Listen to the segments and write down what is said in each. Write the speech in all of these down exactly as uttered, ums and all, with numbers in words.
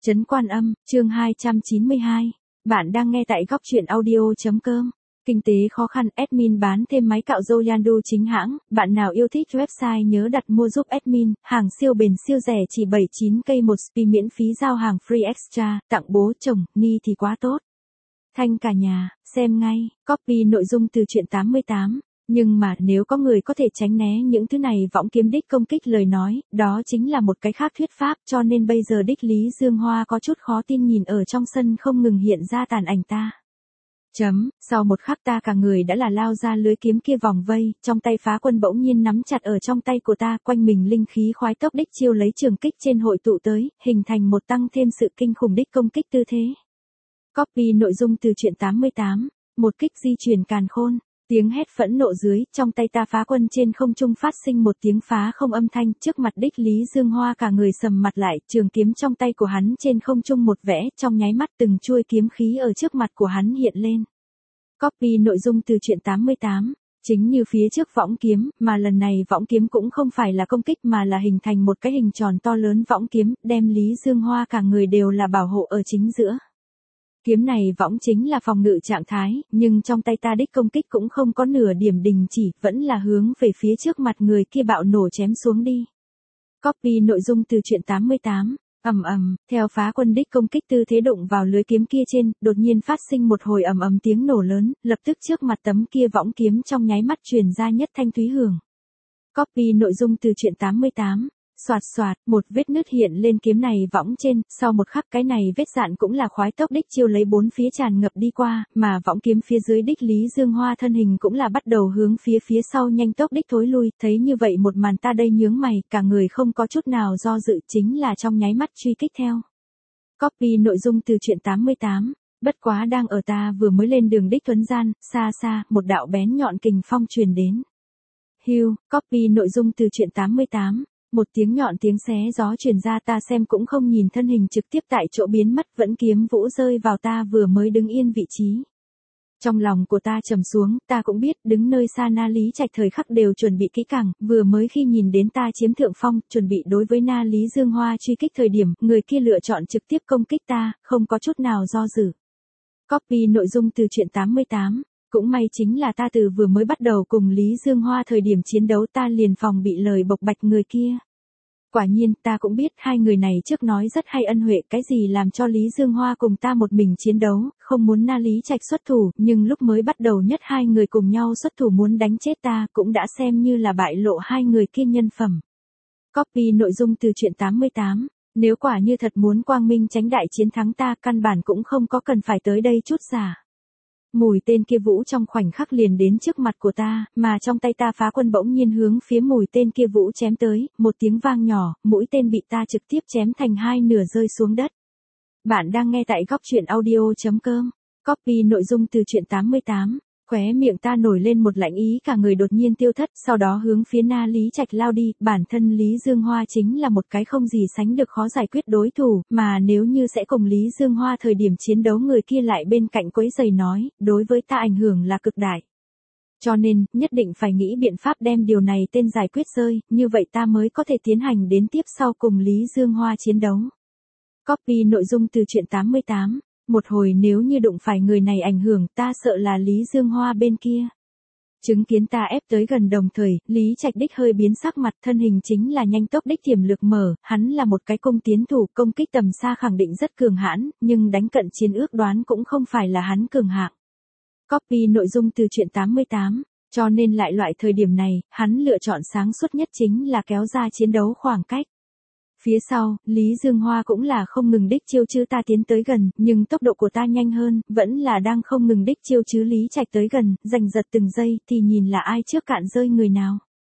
Trấn Quan Âm, chương hai trăm chín mươi hai. Bạn đang nghe tại góc truyện audio.com. Kinh tế khó khăn, admin bán thêm máy cạo râu Yandu chính hãng. Bạn nào yêu thích website nhớ đặt mua giúp admin. Hàng siêu bền siêu rẻ chỉ bảy mươi chín k một spi, miễn phí giao hàng free extra. Tặng bố chồng, ni thì quá tốt. Thanh cả nhà, xem ngay. Copy nội dung từ truyện tám mươi tám. Nhưng mà nếu có người có thể tránh né những thứ này võng kiếm đích công kích lời nói, đó chính là một cái khác thuyết pháp, cho nên bây giờ đích Lý Dương Hoa có chút khó tin nhìn ở trong sân không ngừng hiện ra tàn ảnh ta. Chấm, sau một khắc ta cả người đã là lao ra lưới kiếm kia vòng vây, trong tay Phá Quân bỗng nhiên nắm chặt ở trong tay của ta, quanh mình linh khí khoái tốc đích chiêu lấy trường kích trên hội tụ tới, hình thành một tăng thêm sự kinh khủng đích công kích tư thế. Copy nội dung từ truyện tám mươi tám, một kích di chuyển càn khôn. Tiếng hét phẫn nộ dưới, trong tay ta Phá Quân trên không trung phát sinh một tiếng phá không âm thanh, trước mặt đích Lý Dương Hoa cả người sầm mặt lại, trường kiếm trong tay của hắn trên không trung một vẽ, trong nháy mắt từng chuôi kiếm khí ở trước mặt của hắn hiện lên. Copy nội dung từ truyện tám mươi tám, chính như phía trước võng kiếm, mà lần này võng kiếm cũng không phải là công kích mà là hình thành một cái hình tròn to lớn võng kiếm, đem Lý Dương Hoa cả người đều là bảo hộ ở chính giữa. Kiếm này võng chính là phòng ngự trạng thái, nhưng trong tay ta đích công kích cũng không có nửa điểm đình chỉ, vẫn là hướng về phía trước mặt người kia bạo nổ chém xuống đi. Copy nội dung từ truyện tám mươi tám, ầm ầm, theo Phá Quân đích công kích tư thế đụng vào lưới kiếm kia trên, đột nhiên phát sinh một hồi ầm ầm tiếng nổ lớn, lập tức trước mặt tấm kia võng kiếm trong nháy mắt truyền ra nhất thanh thúy hưởng. Copy nội dung từ truyện tám mươi tám. Soạt soạt, một vết nứt hiện lên kiếm này võng trên, sau một khắc cái này vết dạn cũng là khoái tốc đích chiêu lấy bốn phía tràn ngập đi qua, mà võng kiếm phía dưới đích Lý Dương Hoa thân hình cũng là bắt đầu hướng phía phía sau nhanh tốc đích thối lui, thấy như vậy một màn ta đây nhướng mày, cả người không có chút nào do dự, chính là trong nháy mắt truy kích theo. Copy nội dung từ truyện tám mươi tám, bất quá đang ở ta vừa mới lên đường đích thuấn gian, xa xa, một đạo bén nhọn kình phong truyền đến. Hưu, copy nội dung từ truyện tám mươi tám. Một tiếng nhọn tiếng xé gió truyền ra, ta xem cũng không nhìn, thân hình trực tiếp tại chỗ biến mất, vẫn kiếm vũ rơi vào ta vừa mới đứng yên vị trí. Trong lòng của ta trầm xuống, ta cũng biết, đứng nơi xa Na Lý Trạch thời khắc đều chuẩn bị kỹ càng, vừa mới khi nhìn đến ta chiếm thượng phong, chuẩn bị đối với Na Lý Dương Hoa truy kích thời điểm, người kia lựa chọn trực tiếp công kích ta, không có chút nào do dự. Copy nội dung từ truyện tám mươi tám. Cũng may chính là ta từ vừa mới bắt đầu cùng Lý Dương Hoa thời điểm chiến đấu ta liền phòng bị lời bộc bạch người kia. Quả nhiên ta cũng biết hai người này trước nói rất hay ân huệ, cái gì làm cho Lý Dương Hoa cùng ta một mình chiến đấu, không muốn Na Lý Trạch xuất thủ, nhưng lúc mới bắt đầu nhất hai người cùng nhau xuất thủ muốn đánh chết ta cũng đã xem như là bại lộ hai người kia nhân phẩm. Copy nội dung từ truyện tám mươi tám. Nếu quả như thật muốn quang minh tránh đại chiến thắng ta, căn bản cũng không có cần phải tới đây chút giả. Mũi tên kia vũ trong khoảnh khắc liền đến trước mặt của ta, mà trong tay ta Phá Quân bỗng nhiên hướng phía mũi tên kia vũ chém tới, một tiếng vang nhỏ, mũi tên bị ta trực tiếp chém thành hai nửa rơi xuống đất. Bạn đang nghe tại góc truyện audio.com. Copy nội dung từ truyện tám mươi tám. Khóe miệng ta nổi lên một lạnh ý, cả người đột nhiên tiêu thất, sau đó hướng phía Na Lý Trạch lao đi, bản thân Lý Dương Hoa chính là một cái không gì sánh được khó giải quyết đối thủ, mà nếu như sẽ cùng Lý Dương Hoa thời điểm chiến đấu người kia lại bên cạnh quấy rầy nói, đối với ta ảnh hưởng là cực đại. Cho nên, nhất định phải nghĩ biện pháp đem điều này tên giải quyết rơi, như vậy ta mới có thể tiến hành đến tiếp sau cùng Lý Dương Hoa chiến đấu. Copy nội dung từ truyện tám mươi tám. Một hồi nếu như đụng phải người này ảnh hưởng, ta sợ là Lý Dương Hoa bên kia. Chứng kiến ta ép tới gần đồng thời, Lý Trạch đích hơi biến sắc mặt, thân hình chính là nhanh tốc đích tiềm lực mở, hắn là một cái cung tiến thủ, công kích tầm xa khẳng định rất cường hãn, nhưng đánh cận chiến ước đoán cũng không phải là hắn cường hạng. Copy nội dung từ truyện tám mươi tám, cho nên lại loại thời điểm này, hắn lựa chọn sáng suốt nhất chính là kéo ra chiến đấu khoảng cách. Phía sau, Lý Dương Hoa cũng là không ngừng đích chiêu chứ ta tiến tới gần, nhưng tốc độ của ta nhanh hơn, vẫn là đang không ngừng đích chiêu chứ Lý Trạch tới gần, giành giật từng giây, thì nhìn là ai trước cạn rơi người nào.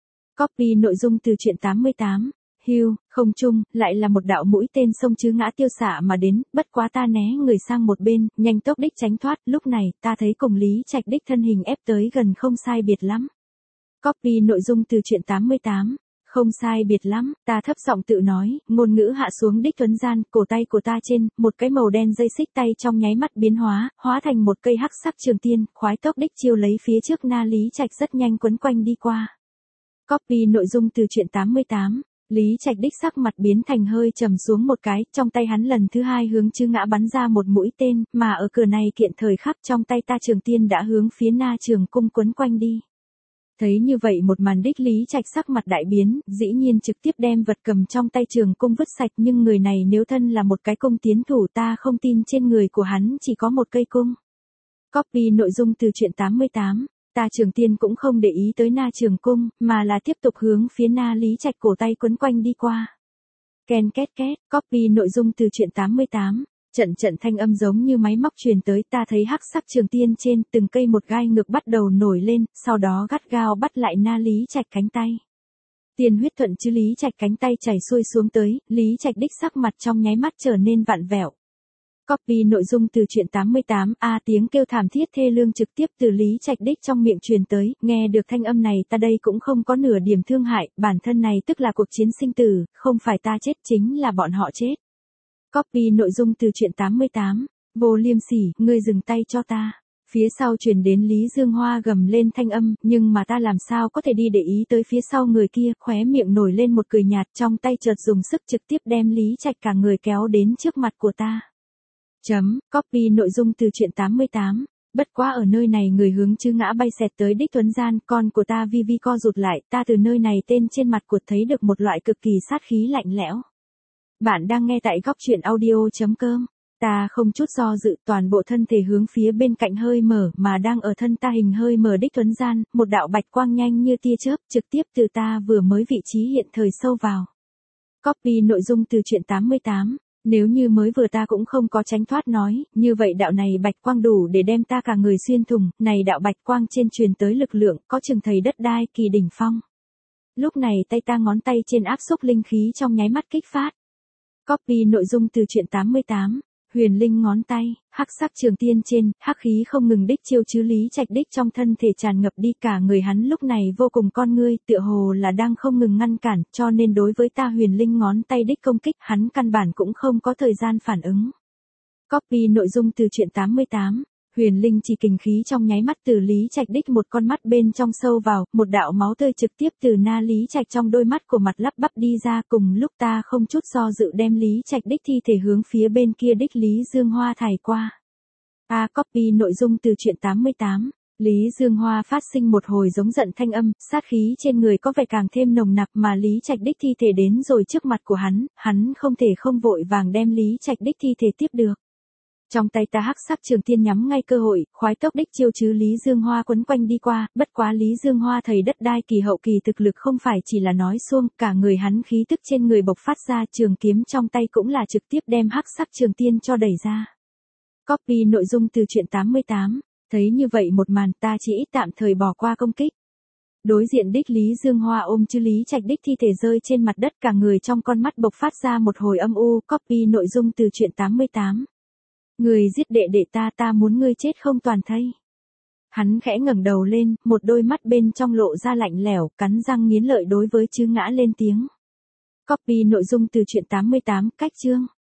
Copy nội dung từ truyện tám mươi tám. Hưu, không chung, lại là một đạo mũi tên xông chứ ngã tiêu xạ mà đến, bất quá ta né người sang một bên, nhanh tốc đích tránh thoát, lúc này, ta thấy cùng Lý Trạch đích thân hình ép tới gần không sai biệt lắm. Copy nội dung từ truyện tám mươi tám. Không sai biệt lắm, ta thấp giọng tự nói, ngôn ngữ hạ xuống đích tuấn gian, cổ tay của ta trên, một cái màu đen dây xích tay trong nháy mắt biến hóa, hóa thành một cây hắc sắc trường tiên, khoái tốc đích chiêu lấy phía trước Na Lý Trạch rất nhanh quấn quanh đi qua. Copy nội dung từ truyện tám mươi tám. Lý Trạch Đích sắc mặt biến thành hơi trầm xuống một cái, trong tay hắn lần thứ hai hướng Chư Ngã bắn ra một mũi tên, mà ở cửa này kiện thời khắc trong tay ta trường tiên đã hướng phía Na Trường Cung quấn quanh đi. Thấy như vậy một màn đích Lý Trạch sắc mặt đại biến, dĩ nhiên trực tiếp đem vật cầm trong tay trường cung vứt sạch, nhưng người này nếu thân là một cái cung tiến thủ ta không tin trên người của hắn chỉ có một cây cung. Copy nội dung từ truyện tám mươi tám. Ta Trường Tiên cũng không để ý tới Na Trường Cung, mà là tiếp tục hướng phía Na Lý Trạch cổ tay quấn quanh đi qua. Ken két két, copy nội dung từ truyện tám mươi tám. Trận trận thanh âm giống như máy móc truyền tới, ta thấy hắc sắc trường tiên trên từng cây một gai ngược bắt đầu nổi lên, sau đó gắt gao bắt lại Na Lý Trạch cánh tay. Tiên huyết thuận chứ Lý Trạch cánh tay chảy xuôi xuống tới, Lý Trạch đích sắc mặt trong nháy mắt trở nên vặn vẹo. Copy nội dung từ truyện tám mươi tám, a tiếng kêu thảm thiết thê lương trực tiếp từ Lý Trạch đích trong miệng truyền tới, nghe được thanh âm này ta đây cũng không có nửa điểm thương hại, bản thân này tức là cuộc chiến sinh tử, không phải ta chết chính là bọn họ chết. Copy nội dung từ truyện tám mươi tám, Vô Liêm Sỉ, ngươi dừng tay cho ta. Phía sau truyền đến Lý Dương Hoa gầm lên thanh âm, nhưng mà ta làm sao có thể đi để ý tới phía sau người kia, khóe miệng nổi lên một cười nhạt, trong tay chợt dùng sức trực tiếp đem Lý Trạch cả người kéo đến trước mặt của ta. Chấm, copy nội dung từ truyện tám mươi tám. Bất quá ở nơi này người hướng Chư Ngã bay xẹt tới đích Tuấn Gian, con của ta vi vi co rụt lại, ta từ nơi này tên trên mặt của thấy được một loại cực kỳ sát khí lạnh lẽo. Bạn đang nghe tại góc truyện audio.com. Ta không chút do dự, toàn bộ thân thể hướng phía bên cạnh hơi mở, mà đang ở thân ta hình hơi mở đích Tuấn Gian, một đạo bạch quang nhanh như tia chớp, trực tiếp từ ta vừa mới vị trí hiện thời sâu vào. Copy nội dung từ truyện tám mươi tám. Nếu như mới vừa ta cũng không có tránh thoát nói, như vậy đạo này bạch quang đủ để đem ta cả người xuyên thủng, này đạo bạch quang trên truyền tới lực lượng, có chừng thầy đất đai kỳ đỉnh phong. Lúc này tay ta ngón tay trên áp xúc linh khí trong nháy mắt kích phát. Copy nội dung từ truyện tám mươi tám. Huyền linh ngón tay, hắc sắc trường tiên trên, hắc khí không ngừng đích chiêu chứ Lý Trạch đích trong thân thể tràn ngập đi, cả người hắn lúc này vô cùng con ngươi, tựa hồ là đang không ngừng ngăn cản, cho nên đối với ta huyền linh ngón tay đích công kích, hắn căn bản cũng không có thời gian phản ứng. Copy nội dung từ truyện tám mươi tám. Huyền linh chỉ kình khí trong nháy mắt từ Lý Trạch đích một con mắt bên trong sâu vào, một đạo máu tươi trực tiếp từ Na Lý Trạch trong đôi mắt của mặt lắp bắp đi ra, cùng lúc ta không chút do dự đem Lý Trạch đích thi thể hướng phía bên kia đích Lý Dương Hoa thải qua. A copy nội dung từ truyện tám mươi tám. Lý Dương Hoa phát sinh một hồi giống giận thanh âm, sát khí trên người có vẻ càng thêm nồng nặc, mà Lý Trạch đích thi thể đến rồi trước mặt của hắn, hắn không thể không vội vàng đem Lý Trạch đích thi thể tiếp được. Trong tay ta hắc sắc trường tiên nhắm ngay cơ hội, khoái tốc đích chiêu chứ Lý Dương Hoa quấn quanh đi qua, bất quá Lý Dương Hoa thầy đất đai kỳ hậu kỳ thực lực không phải chỉ là nói suông, cả người hắn khí tức trên người bộc phát ra, trường kiếm trong tay cũng là trực tiếp đem hắc sắc trường tiên cho đẩy ra. Copy nội dung từ truyện tám mươi tám, thấy như vậy một màn ta chỉ ít tạm thời bỏ qua công kích. Đối diện đích Lý Dương Hoa ôm chứ Lý Trạch đích thi thể rơi trên mặt đất, cả người trong con mắt bộc phát ra một hồi âm u. Copy nội dung từ truyện tám mươi tám. Người giết đệ đệ ta, ta muốn ngươi chết không toàn thây. Hắn khẽ ngẩng đầu lên, một đôi mắt bên trong lộ ra lạnh lẽo, cắn răng nghiến lợi đối với Chư Ngã lên tiếng. Copy nội dung từ truyện tám mươi tám, cách chương.